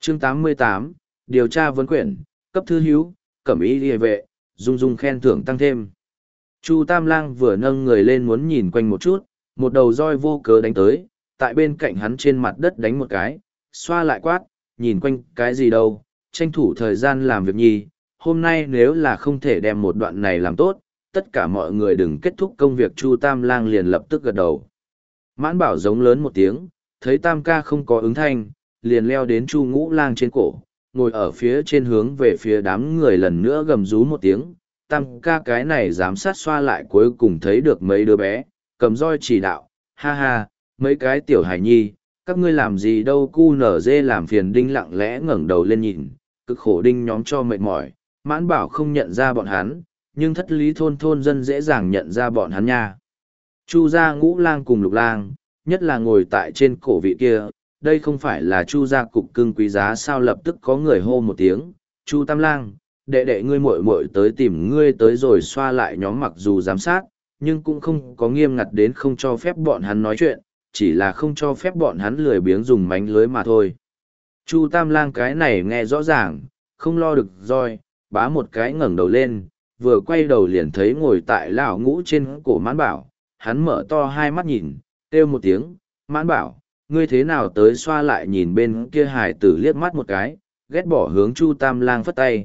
Chương 88, điều tra vấn quyển, cấp thư hữu, cẩm ý địa vệ, dung dung khen thưởng tăng thêm. Chu Tam Lang vừa nâng người lên muốn nhìn quanh một chút, một đầu roi vô cớ đánh tới, tại bên cạnh hắn trên mặt đất đánh một cái, xoa lại quát, nhìn quanh cái gì đâu, tranh thủ thời gian làm việc nhi, hôm nay nếu là không thể đem một đoạn này làm tốt, tất cả mọi người đừng kết thúc công việc. Chu Tam Lang liền lập tức gật đầu. Mãn Bảo giống lớn một tiếng, thấy Tam ca không có ứng thanh, liền leo đến Chu Ngũ Lang trên cổ, ngồi ở phía trên hướng về phía đám người lần nữa gầm rú một tiếng. Tam ca cái này giám sát xoa lại cuối cùng thấy được mấy đứa bé, cầm roi chỉ đạo, ha ha, mấy cái tiểu hài nhi, các ngươi làm gì đâu. Cu nở dê làm phiền Đinh lặng lẽ ngẩng đầu lên nhìn, cực khổ Đinh nhóm cho mệt mỏi. Mãn Bảo không nhận ra bọn hắn, nhưng thất lý thôn thôn dân dễ dàng nhận ra bọn hắn nha. Chu gia Ngũ Lang cùng Lục Lang, nhất là ngồi tại trên cổ vị kia, đây không phải là Chu gia cục cưng quý giá sao? Lập tức có người hô một tiếng, Chu Tam Lang, đệ đệ ngươi muội muội tới tìm ngươi tới rồi. Xoa lại nhóm mặc dù giám sát, nhưng cũng không có nghiêm ngặt đến không cho phép bọn hắn nói chuyện, chỉ là không cho phép bọn hắn lười biếng dùng mánh lưới mà thôi. Chu Tam Lang cái này nghe rõ ràng, không lo được roi, bá một cái ngẩng đầu lên, vừa quay đầu liền thấy ngồi tại lão Ngũ trên cổ Mãn Bảo, hắn mở to hai mắt nhìn, kêu một tiếng, Mãn Bảo, ngươi thế nào tới? Xoa lại nhìn bên kia hải tử liếc mắt một cái, ghét bỏ hướng Chu Tam Lang phất tay,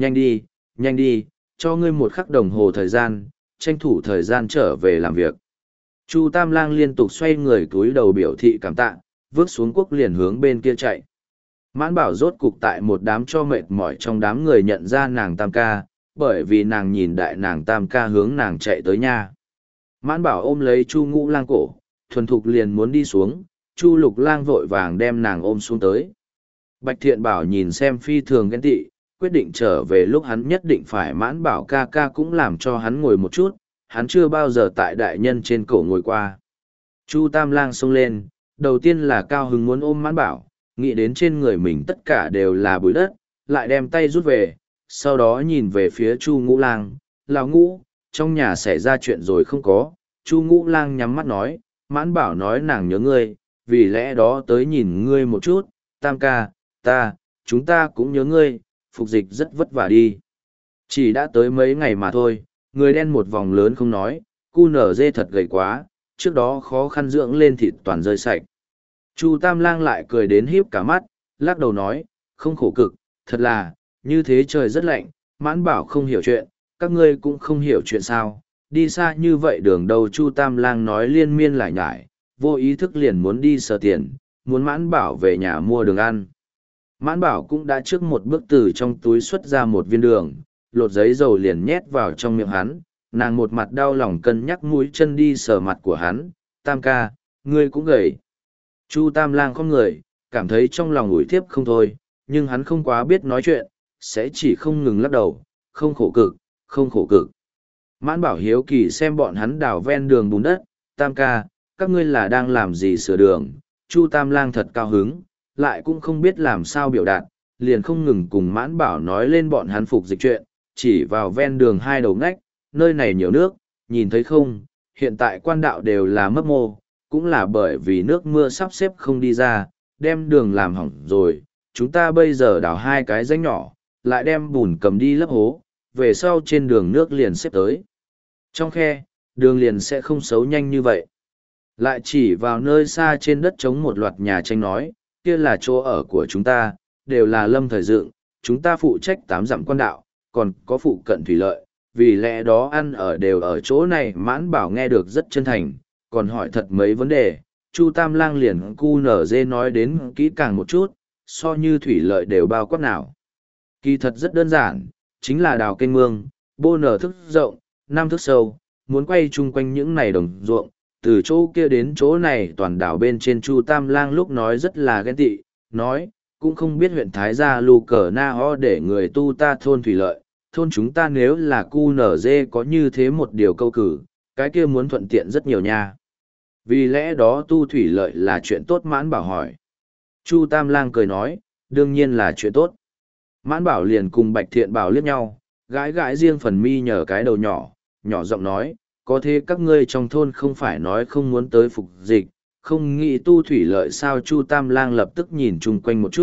nhanh đi, cho ngươi một khắc đồng hồ thời gian, tranh thủ thời gian trở về làm việc. Chu Tam Lang liên tục xoay người cúi đầu biểu thị cảm tạ, vước xuống cuốc liền hướng bên kia chạy. Mãn Bảo rốt cục tại một đám cho mệt mỏi trong đám người nhận ra nàng Tam ca, bởi vì nàng nhìn đại nàng Tam ca hướng nàng chạy tới nha. Mãn Bảo ôm lấy Chu Ngũ Lang cổ, thuần thục liền muốn đi xuống, Chu Lục Lang vội vàng đem nàng ôm xuống tới. Bạch Thiện Bảo nhìn xem phi thường ghen tị, quyết định trở về lúc hắn nhất định phải Mãn Bảo ca ca cũng làm cho hắn ngồi một chút, hắn chưa bao giờ tại đại nhân trên cổ ngồi qua. Chu Tam Lang xông lên, đầu tiên là cao hứng muốn ôm Mãn Bảo, nghĩ đến trên người mình tất cả đều là bụi đất, lại đem tay rút về, sau đó nhìn về phía Chu Ngũ Lang, lão Ngũ, trong nhà xảy ra chuyện rồi không có? Chu Ngũ Lang nhắm mắt nói, Mãn Bảo nói nàng nhớ ngươi, vì lẽ đó tới nhìn ngươi một chút. Tam ca, chúng ta cũng nhớ ngươi, phục dịch rất vất vả đi. Chỉ đã tới mấy ngày mà thôi, người đen một vòng lớn không nói, cu nở dê thật gầy quá, trước đó khó khăn dưỡng lên thịt toàn rơi sạch. Chu Tam Lang lại cười đến híp cả mắt, lắc đầu nói, không khổ cực, thật là, như thế trời rất lạnh. Mãn Bảo không hiểu chuyện, các ngươi cũng không hiểu chuyện sao, đi xa như vậy đường đâu? Chu Tam Lang nói liên miên lại nhải, vô ý thức liền muốn đi sờ tiền, muốn Mãn Bảo về nhà mua đường ăn. Mãn Bảo cũng đã trước một bước từ trong túi xuất ra một viên đường, lột giấy dầu liền nhét vào trong miệng hắn, nàng một mặt đau lòng cân nhắc mũi chân đi sờ mặt của hắn, Tam ca, ngươi cũng gầy. Chu Tam Lang không người, cảm thấy trong lòng ủi thiếp không thôi, nhưng hắn không quá biết nói chuyện, sẽ chỉ không ngừng lắc đầu, không khổ cực, không khổ cực. Mãn Bảo hiếu kỳ xem bọn hắn đào ven đường bùn đất, Tam ca, các ngươi là đang làm gì sửa đường? Chu Tam Lang thật cao hứng, lại cũng không biết làm sao biểu đạt, liền không ngừng cùng Mãn Bảo nói lên bọn hắn phục dịch chuyện, chỉ vào ven đường hai đầu ngách, nơi này nhiều nước, nhìn thấy không, hiện tại quan đạo đều là mấp mô, cũng là bởi vì nước mưa sắp xếp không đi ra, đem đường làm hỏng rồi, chúng ta bây giờ đào hai cái rãnh nhỏ, lại đem bùn cầm đi lấp hố, về sau trên đường nước liền xếp tới. Trong khe, đường liền sẽ không xấu nhanh như vậy. Lại chỉ vào nơi xa trên đất trống một loạt nhà tranh nói, kia là chỗ ở của chúng ta, đều là lâm thời dựng, chúng ta phụ trách 8 dặm quan đạo, còn có phụ cận thủy lợi, vì lẽ đó ăn ở đều ở chỗ này. Mãn Bảo nghe được rất chân thành, còn hỏi thật mấy vấn đề, Chu Tam Lang liền cu nở dê nói đến kỹ càng một chút, so như thủy lợi đều bao quát nào. Kỳ thật rất đơn giản, chính là đào kênh mương, bô nở thức rộng, 5 thước sâu, muốn quay chung quanh những này đồng ruộng, từ chỗ kia đến chỗ này toàn đảo bên trên. Chu Tam Lang lúc nói rất là ghen tị, nói, cũng không biết huyện Thái Gia Lù Cờ Na Ho để người tu ta thôn thủy lợi, thôn chúng ta nếu là cu nở dê có như thế một điều câu cử, cái kia muốn thuận tiện rất nhiều nha. Vì lẽ đó tu thủy lợi là chuyện tốt. Mãn Bảo hỏi. Chu Tam Lang cười nói, đương nhiên là chuyện tốt. Mãn Bảo liền cùng Bạch Thiện Bảo liếc nhau, gãi gãi riêng phần mi nhờ cái đầu nhỏ, nhỏ giọng nói, có thế các ngươi trong thôn không phải nói không muốn tới phục dịch, không nghĩ tu thủy lợi sao? Chu Tam Lang lập tức nhìn chung quanh một chút,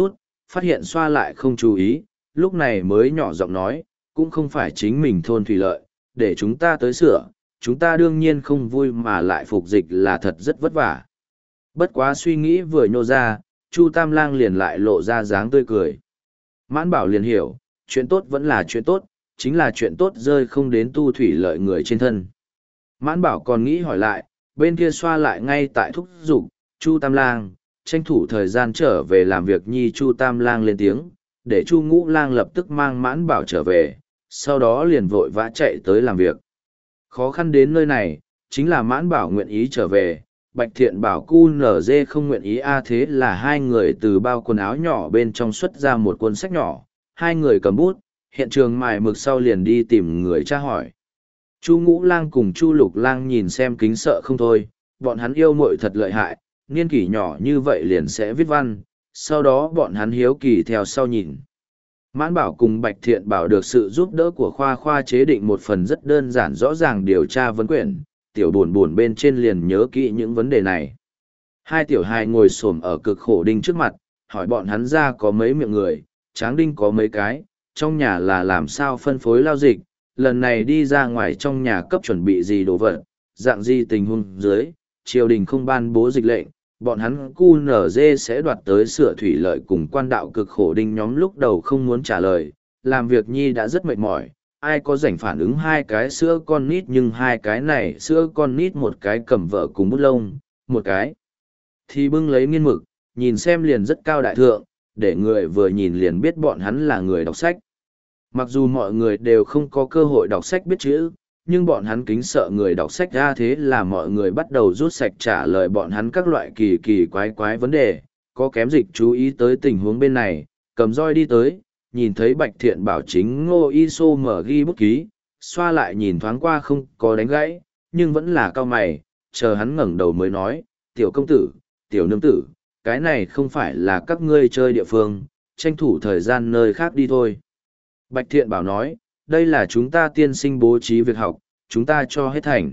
phát hiện xoa lại không chú ý, lúc này mới nhỏ giọng nói, cũng không phải chính mình thôn thủy lợi, để chúng ta tới sửa, chúng ta đương nhiên không vui mà lại phục dịch là thật rất vất vả. Bất quá suy nghĩ vừa nhô ra, Chu Tam Lang liền lại lộ ra dáng tươi cười. Mãn Bảo liền hiểu, chuyện tốt vẫn là chuyện tốt, chính là chuyện tốt rơi không đến tu thủy lợi người trên thân. Mãn Bảo còn nghĩ hỏi lại, bên kia xoa lại ngay tại thúc giục, Chu Tam Lang, tranh thủ thời gian trở về làm việc nhi. Chu Tam Lang lên tiếng, để Chu Ngũ Lang lập tức mang Mãn Bảo trở về, sau đó liền vội vã chạy tới làm việc. Khó khăn đến nơi này, chính là Mãn Bảo nguyện ý trở về, Bạch Thiện Bảo cu nở dê không nguyện ý thế là hai người từ bao quần áo nhỏ bên trong xuất ra một cuốn sách nhỏ, hai người cầm bút, hiện trường mài mực sau liền đi tìm người tra hỏi. Chu Ngũ Lang cùng Chu Lục Lang nhìn xem kính sợ không thôi, bọn hắn yêu muội thật lợi hại, niên kỷ nhỏ như vậy liền sẽ viết văn, sau đó bọn hắn hiếu kỳ theo sau nhìn. Mãn Bảo cùng Bạch Thiện Bảo được sự giúp đỡ của khoa chế định một phần rất đơn giản rõ ràng điều tra vấn quyển, tiểu buồn buồn bên trên liền nhớ kỹ những vấn đề này. Hai tiểu hài ngồi xổm ở cực khổ đinh trước mặt, hỏi bọn hắn ra có mấy miệng người, Tráng đinh có mấy cái, trong nhà là làm sao phân phối lao dịch, lần này đi ra ngoài trong nhà cấp chuẩn bị gì đồ vật, dạng gì tình huống dưới, triều đình không ban bố dịch lệnh, bọn hắn QNZ sẽ đoạt tới sửa thủy lợi cùng quan đạo cực khổ đinh nhóm lúc đầu không muốn trả lời, làm việc nhi đã rất mệt mỏi, ai có rảnh phản ứng hai cái sữa con nít nhưng hai cái này sữa con nít một cái cầm vợ cùng bút lông, một cái thì bưng lấy nghiên mực, nhìn xem liền rất cao đại thượng, để người vừa nhìn liền biết bọn hắn là người đọc sách. Mặc dù mọi người đều không có cơ hội đọc sách biết chữ, nhưng bọn hắn kính sợ người đọc sách ra, thế là mọi người bắt đầu rút sạch trả lời bọn hắn các loại kỳ kỳ quái quái vấn đề, có kém dịch chú ý tới tình huống bên này, cầm roi đi tới, nhìn thấy Bạch Thiện Bảo chính Ngô Y Sô mở ghi bút ký, xoa lại nhìn thoáng qua không có đánh gãy, nhưng vẫn là cao mày, chờ hắn ngẩng đầu mới nói, tiểu công tử, tiểu nương tử, cái này không phải là các ngươi chơi địa phương, tranh thủ thời gian nơi khác đi thôi. Bạch Thiện Bảo nói, đây là chúng ta tiên sinh bố trí việc học, chúng ta cho hết thành.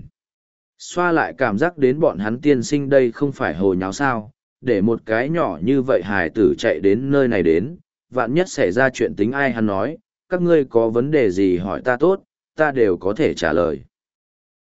Xoa lại cảm giác đến bọn hắn tiên sinh đây không phải hồ nháo sao, để một cái nhỏ như vậy hài tử chạy đến nơi này đến, vạn nhất xảy ra chuyện tính ai hắn nói, các ngươi có vấn đề gì hỏi ta tốt, ta đều có thể trả lời.